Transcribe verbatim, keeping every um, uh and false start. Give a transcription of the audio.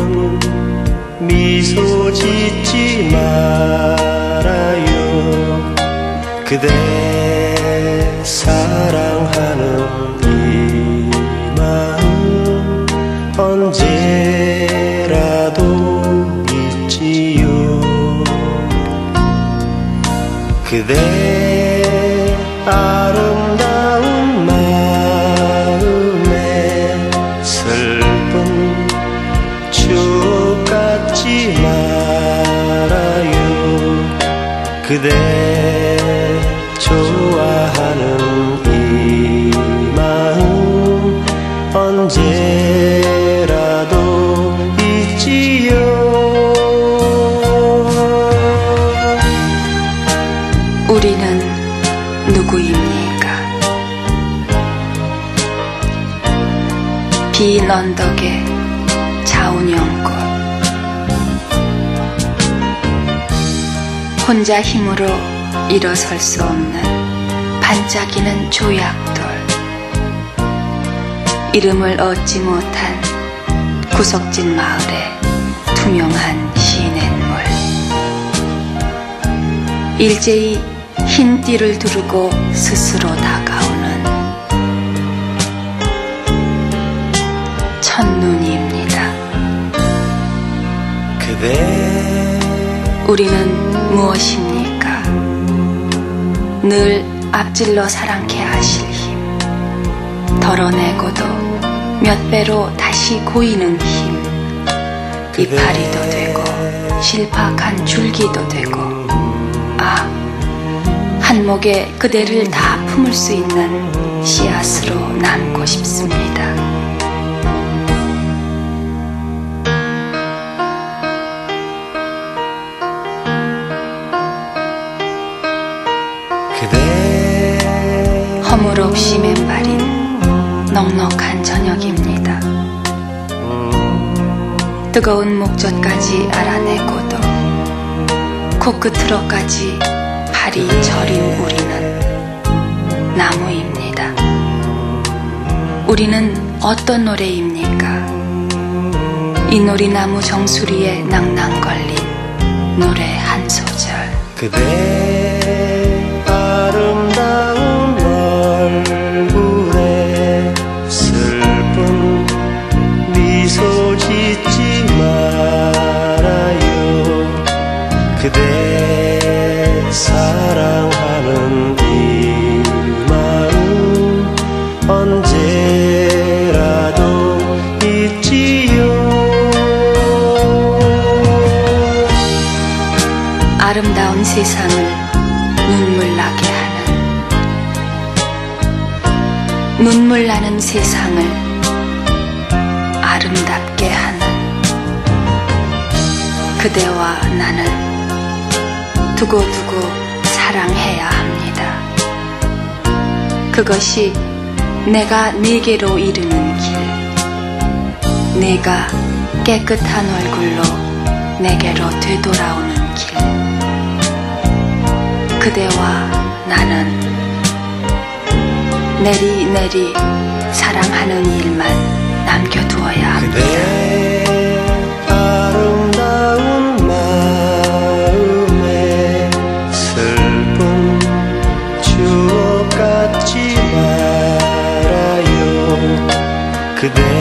슬픈 미소 짓지 말아요. 그대 사랑하는 이 마음 언제라도 잊지요. 그대 아름다운 마음에 슬픈 추억 갖지 말아요. 그대 좋아하는 이 마음 언제라도 잊지요. 우리는 누구입니까? 빈 언덕의 자운형꽃, 혼자 힘으로 일어설 수 없는 반짝이는 조약돌, 이름을 얻지 못한 구석진 마을의 투명한 시냇물, 일제히 흰 띠를 두르고 스스로 다가오는 첫눈입니다. 그대 우리는 무엇입니까? 늘 앞질러 사랑케 하실 힘, 덜어내고도 몇 배로 다시 고이는 힘, 이파리도 되고 실팍한 줄기도 되고, 아, 한목에 그대를 다 품을 수 있는 씨앗으로 남고 싶습니다. 그대 허물 없이 맨발인 넉넉한 저녁입니다. 뜨거운 목젖까지 알아내고도 코끝으로까지 발이 저린 우리는 나무입니다. 우리는 어떤 노래입니까? 이 놀이나무 정수리에 낭낭 걸린 노래 한 소절. 그대 아름다운 얼굴에 슬픈 미소 짓지 말아요. 그대 사랑하는 이 마음 언제라도 잊지요. 아름다운 세상을 눈물 나게 하는, 눈물 나는 세상을 아름답게 하는 그대와 나는 두고두고 사랑해야 합니다. 그것이 내가 네게로 이르는 길, 네가 깨끗한 얼굴로 내게로 되돌아오는 길, 그대와 나는 내리내리 사랑하는 일만 남겨두어야 합니다. 그대 아름다운 마음에 슬픈 추억 갖지 말아요. 그대